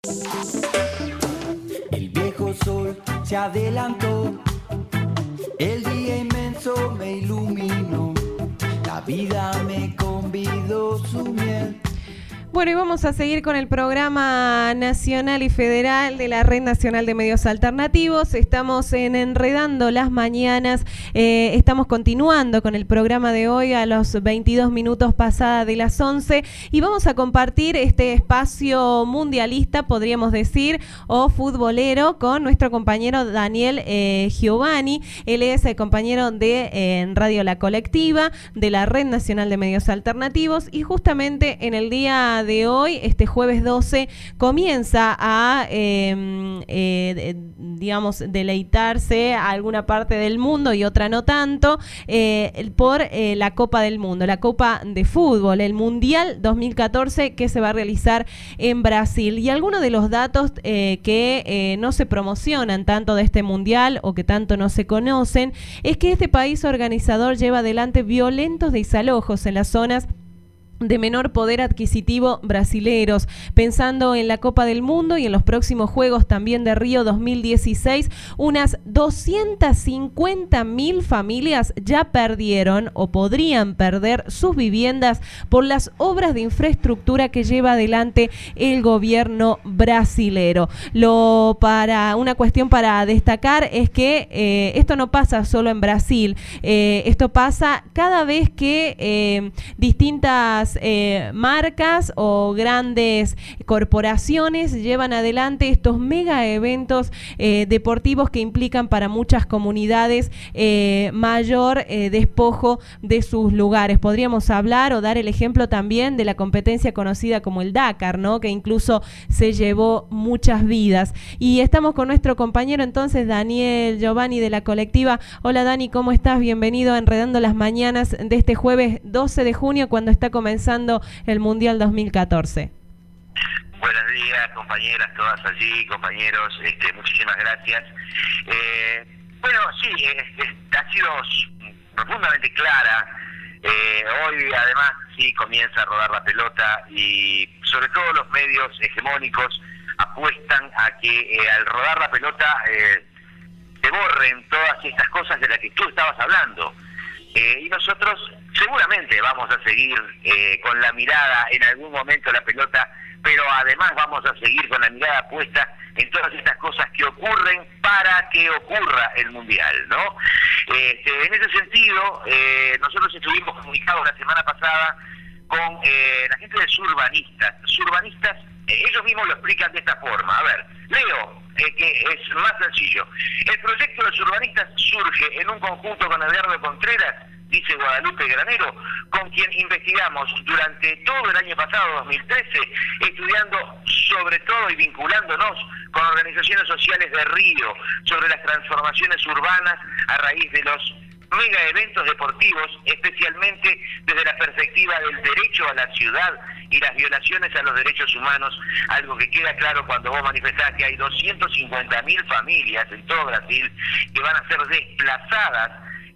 El viejo sol se adelantó, el día inmenso me iluminó, la vida me convidó su miel. Bueno, y vamos a seguir con el programa nacional y federal de la Red Nacional de Medios Alternativos. Estamos en Enredando las Mañanas. Estamos continuando con el programa de hoy a los 22 minutos pasada de las 11 y vamos a compartir este espacio mundialista, podríamos decir, o futbolero, con nuestro compañero Daniel Giovanni. Él es el compañero de Radio La Colectiva, de la Red Nacional de Medios Alternativos, y justamente en el día de hoy, este jueves 12, comienza a, digamos, deleitarse a alguna parte del mundo y otra no tanto, por la Copa del Mundo, la Copa de Fútbol, el Mundial 2014 que se va a realizar en Brasil. Y algunos de los datos que no se promocionan tanto de este Mundial o que tanto no se conocen es que este país organizador lleva adelante violentos desalojos en las zonas de menor poder adquisitivo brasileros. Pensando en la Copa del Mundo y en los próximos Juegos también de Río 2016, unas 250.000 familias ya perdieron o podrían perder sus viviendas por las obras de infraestructura que lleva adelante el gobierno brasilero. Una cuestión para destacar es que esto no pasa solo en Brasil, esto pasa cada vez que distintas marcas o grandes corporaciones llevan adelante estos mega eventos deportivos que implican para muchas comunidades mayor despojo de sus lugares. Podríamos hablar o dar el ejemplo también de la competencia conocida como el Dakar, ¿no? Que incluso se llevó muchas vidas. Y estamos con nuestro compañero entonces Daniel Giovanni de La Colectiva. Hola Dani, ¿cómo estás? Bienvenido a Enredando las Mañanas de este jueves 12 de junio cuando está comenzando el Mundial 2014. Buenos días, compañeras, todas allí, compañeros, muchísimas gracias. Bueno, sí, ha sido profundamente clara. Hoy, además, sí comienza a rodar la pelota y, sobre todo, los medios hegemónicos apuestan a que al rodar la pelota se borren todas estas cosas de las que tú estabas hablando. Y nosotros seguramente vamos a seguir con la mirada en algún momento la pelota, pero además vamos a seguir con la mirada puesta en todas estas cosas que ocurren para que ocurra el Mundial, ¿no? En ese sentido, nosotros estuvimos comunicados la semana pasada con la gente de Surbanistas. Surbanistas, ellos mismos lo explican de esta forma. A ver, leo, que es más sencillo. El proyecto de Surbanistas surge en un conjunto con Eduardo Contreras, dice Guadalupe Granero, con quien investigamos durante todo el año pasado, 2013, estudiando sobre todo y vinculándonos con organizaciones sociales de Río sobre las transformaciones urbanas a raíz de los mega eventos deportivos, especialmente desde la perspectiva del derecho a la ciudad y las violaciones a los derechos humanos, algo que queda claro cuando vos manifestás que hay 250.000 familias en todo Brasil que van a ser desplazadas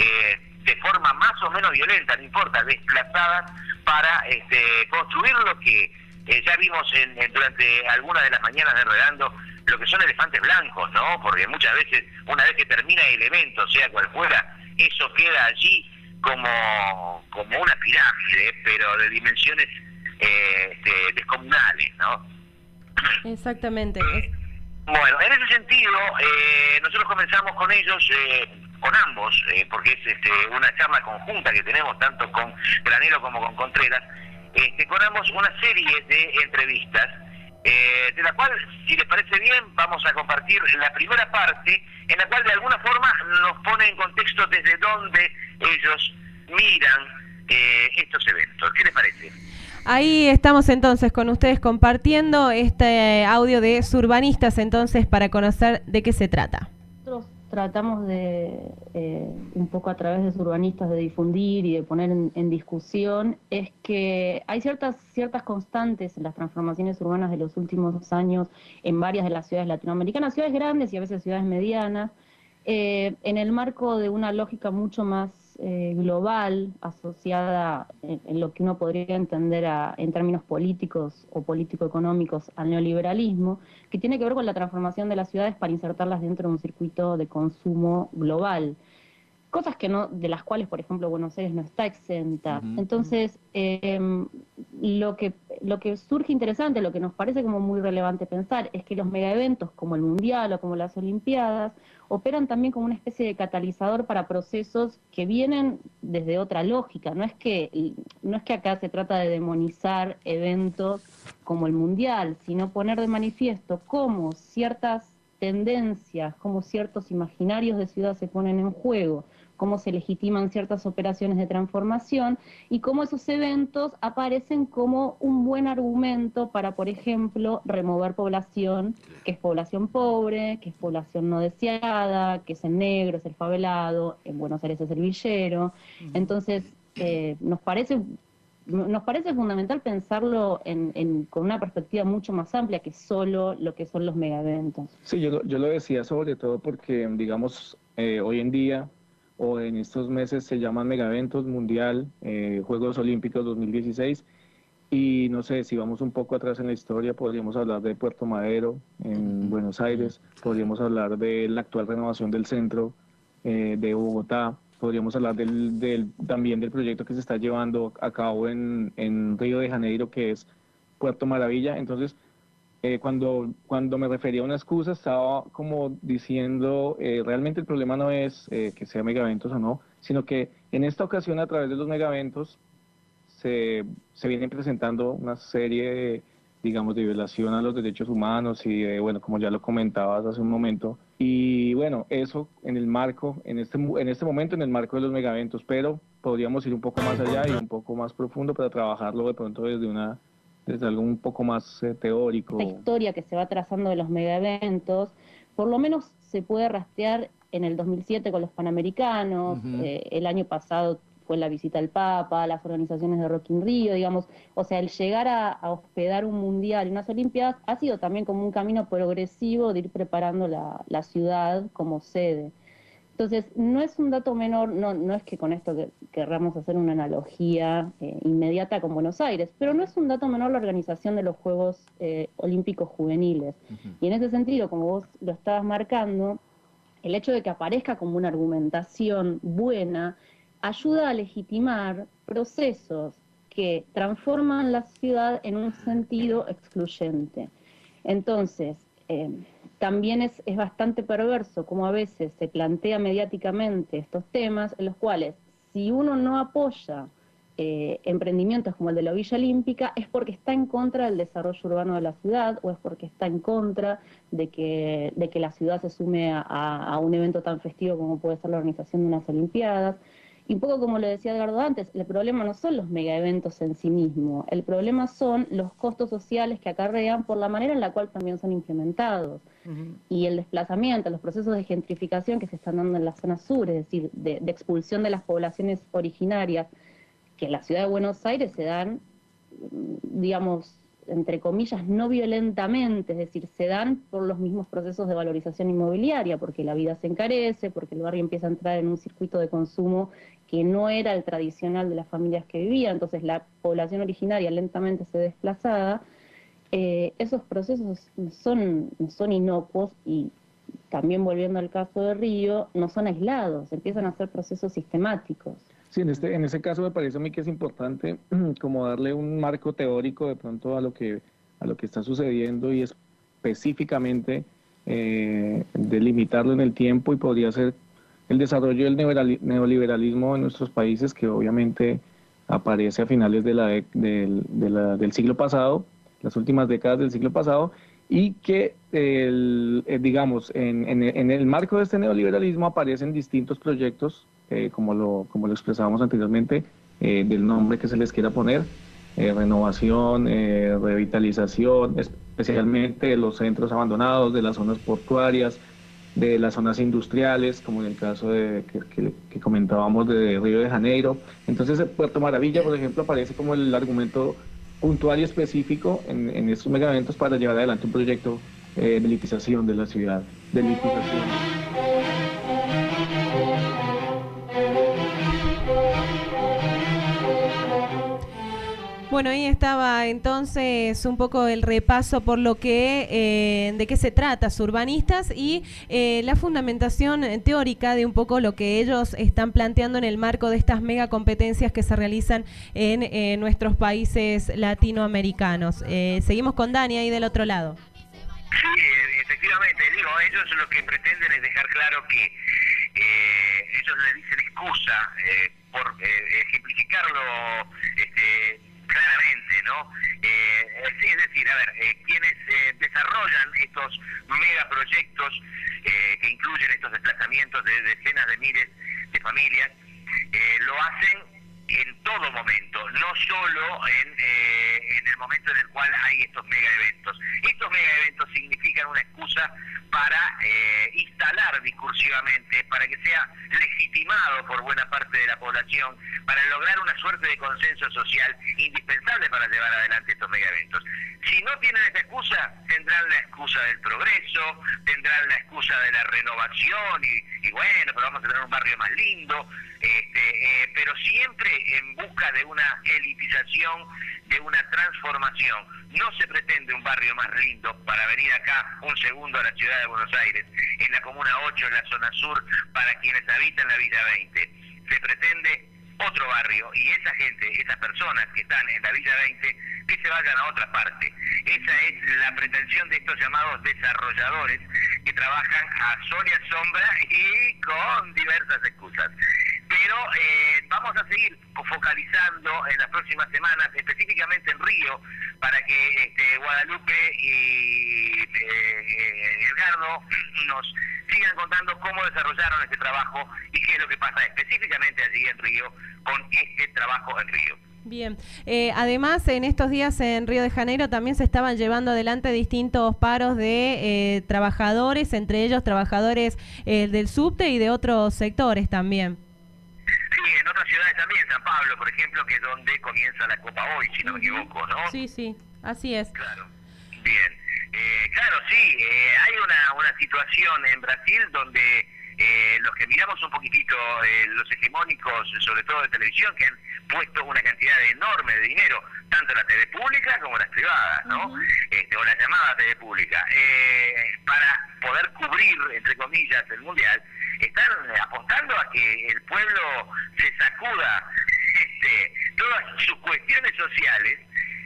de forma más o menos violenta, no importa, desplazadas para construir lo que ya vimos durante algunas de las mañanas de Enredando, lo que son elefantes blancos, ¿no? Porque muchas veces, una vez que termina el evento, sea cual fuera, eso queda allí como una pirámide, pero de dimensiones descomunales, ¿no? Exactamente. Bueno, en ese sentido, nosotros comenzamos con ellos, con ambos, porque es una charla conjunta que tenemos tanto con Granero como con Contreras, con ambos una serie de entrevistas, de la cual, si les parece bien, vamos a compartir la primera parte, en la cual de alguna forma nos pone en contexto desde donde ellos miran estos eventos. ¿Qué les parece? Ahí estamos entonces con ustedes compartiendo este audio de Surbanistas, entonces, para conocer de qué se trata. Nosotros tratamos de, un poco a través de Surbanistas, de difundir y de poner en discusión, es que hay ciertas constantes en las transformaciones urbanas de los últimos años en varias de las ciudades latinoamericanas, ciudades grandes y a veces ciudades medianas, en el marco de una lógica mucho más global asociada en lo que uno podría entender en términos políticos o político-económicos al neoliberalismo, que tiene que ver con la transformación de las ciudades para insertarlas dentro de un circuito de consumo global. Cosas que no, de las cuales, por ejemplo, Buenos Aires no está exenta. Entonces, lo que surge interesante, lo que nos parece como muy relevante pensar, es que los megaeventos como el Mundial o como las Olimpiadas operan también como una especie de catalizador para procesos que vienen desde otra lógica. No es que acá se trata de demonizar eventos como el Mundial, sino poner de manifiesto cómo ciertas tendencias, cómo ciertos imaginarios de ciudad se ponen en juego, cómo se legitiman ciertas operaciones de transformación y cómo esos eventos aparecen como un buen argumento para, por ejemplo, remover población, que es población pobre, que es población no deseada, que es el negro, es el favelado, en Buenos Aires es el villero. Entonces, nos parece fundamental pensarlo con una perspectiva mucho más amplia que solo lo que son los megaeventos. Sí, yo lo decía sobre todo porque, digamos, hoy en día o en estos meses se llaman megaeventos mundial, Juegos Olímpicos 2016, y no sé, si vamos un poco atrás en la historia, podríamos hablar de Puerto Madero en Buenos Aires, podríamos hablar de la actual renovación del centro de Bogotá, podríamos hablar también del proyecto que se está llevando a cabo en Río de Janeiro, que es Puerto Maravilla. Entonces, cuando me refería a una excusa, estaba como diciendo, realmente el problema no es que sea megaventos o no, sino que en esta ocasión, a través de los megaventos, se viene presentando una serie, digamos, de violación a los derechos humanos y, bueno, como ya lo comentabas hace un momento, y bueno, eso en el marco, en este momento, en el marco de los megaventos, pero podríamos ir un poco más allá y un poco más profundo para trabajarlo de pronto desde algo un poco más teórico. Esta historia que se va trazando de los megaeventos, por lo menos se puede rastrear en el 2007 con los Panamericanos, el año pasado fue la visita al Papa, las organizaciones de Rock in Rio, digamos, o sea, el llegar a hospedar un mundial y unas Olimpiadas ha sido también como un camino progresivo de ir preparando la ciudad como sede. Entonces, no es un dato menor, no es que con esto querramos hacer una analogía inmediata con Buenos Aires, pero no es un dato menor la organización de los Juegos Olímpicos Juveniles. Y en ese sentido, como vos lo estabas marcando, el hecho de que aparezca como una argumentación buena ayuda a legitimar procesos que transforman la ciudad en un sentido excluyente. Entonces, también es bastante perverso como a veces se plantea mediáticamente estos temas en los cuales si uno no apoya emprendimientos como el de la Villa Olímpica es porque está en contra del desarrollo urbano de la ciudad o es porque está en contra de que la ciudad se sume a un evento tan festivo como puede ser la organización de unas Olimpiadas. Y un poco como lo decía Edgardo antes, el problema no son los megaeventos en sí mismos, el problema son los costos sociales que acarrean por la manera en la cual también son implementados. Y el desplazamiento, los procesos de gentrificación que se están dando en la zona sur, es decir, de expulsión de las poblaciones originarias, que en la ciudad de Buenos Aires se dan, digamos, entre comillas, no violentamente, es decir, se dan por los mismos procesos de valorización inmobiliaria, porque la vida se encarece, porque el barrio empieza a entrar en un circuito de consumo que no era el tradicional de las familias que vivían, entonces la población originaria lentamente se desplazada. Esos procesos no son inocuos y también volviendo al caso de Río, no son aislados, empiezan a ser procesos sistemáticos. Sí, en ese caso me parece a mí que es importante como darle un marco teórico de pronto a lo que está sucediendo y específicamente delimitarlo en el tiempo, y podría ser el desarrollo del neoliberalismo en nuestros países, que obviamente aparece a finales del siglo pasado, las últimas décadas del siglo pasado, y que, digamos, en el marco de este neoliberalismo aparecen distintos proyectos, como lo expresábamos anteriormente, del nombre que se les quiera poner, renovación, revitalización, especialmente de los centros abandonados, de las zonas portuarias, de las zonas industriales, como en el caso que comentábamos de Río de Janeiro. Entonces, Puerto Maravilla, por ejemplo, aparece como el argumento puntual y específico en estos megaeventos para llevar adelante un proyecto de elitización de la ciudad, de elitización. Bueno, ahí estaba entonces un poco el repaso por lo que de qué se trata Surbanistas y la fundamentación teórica de un poco lo que ellos están planteando en el marco de estas mega competencias que se realizan en nuestros países latinoamericanos. Seguimos con Dani ahí del otro lado. Sí, efectivamente, digo, ellos lo que pretenden es dejar claro que ellos le dicen excusa por ejemplificarlo claramente, ¿no? Es decir, a ver, quienes desarrollan estos megaproyectos que incluyen estos desplazamientos de decenas de miles de familias, lo hacen en todo momento, no solo en el momento en el cual hay estos mega eventos. Estos mega eventos significan una excusa para instalar discursivamente, para que sea legitimado por buena parte de la población, para lograr una suerte de consenso social indispensable para llevar adelante estos mega eventos. Si no tienen esta excusa, tendrán la excusa del progreso, tendrán la excusa de la renovación y bueno, pero vamos a tener un barrio más lindo, pero siempre en busca de una elitización, de una transformación. No se pretende un barrio más lindo para venir acá un segundo a la ciudad de Buenos Aires, en la Comuna 8, en la zona sur, para quienes habitan la Villa 20. Se pretende otro barrio y esa gente, esas personas que están en la Villa 20, que se vayan a otra parte. Esa es la pretensión de estos llamados desarrolladores que trabajan a sol y a sombra y con diversas excusas. Pero vamos a seguir focalizando en las próximas semanas, específicamente en Río, para que Guadalupe y Edgardo nos sigan contando cómo desarrollaron este trabajo y qué es lo que pasa específicamente allí en Río con este trabajo en Río. Bien, además en estos días en Río de Janeiro también se estaban llevando adelante distintos paros de trabajadores, entre ellos trabajadores del subte y de otros sectores también. Sí, en otras ciudades también, San Pablo, por ejemplo, que es donde comienza la Copa hoy, si no me equivoco, ¿no? Sí, sí, así es. Claro, bien. Claro, sí, hay una situación en Brasil donde los que miramos un poquitito los hegemónicos, sobre todo de televisión, que han puesto una cantidad enorme de dinero, tanto la TV pública como las privadas, ¿no? O la llamada TV pública, para poder cubrir, entre comillas, el Mundial, están apostando a que el pueblo se sacuda todas sus cuestiones sociales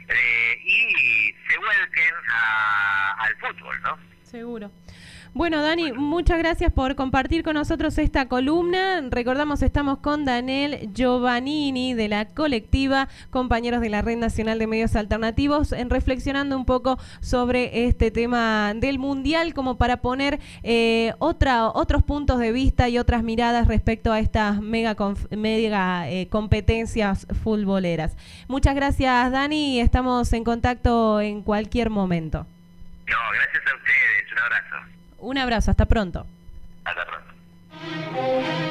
y se vuelquen al fútbol, ¿no? Seguro. Bueno, Dani, muchas gracias por compartir con nosotros esta columna. Recordamos, estamos con Daniel Giovannini de la colectiva Compañeros de la Red Nacional de Medios Alternativos, reflexionando un poco sobre este tema del Mundial, como para poner otros puntos de vista y otras miradas respecto a estas mega competencias futboleras. Muchas gracias, Dani, y estamos en contacto en cualquier momento. No, gracias a ustedes. Un abrazo. Un abrazo, hasta pronto. Hasta pronto.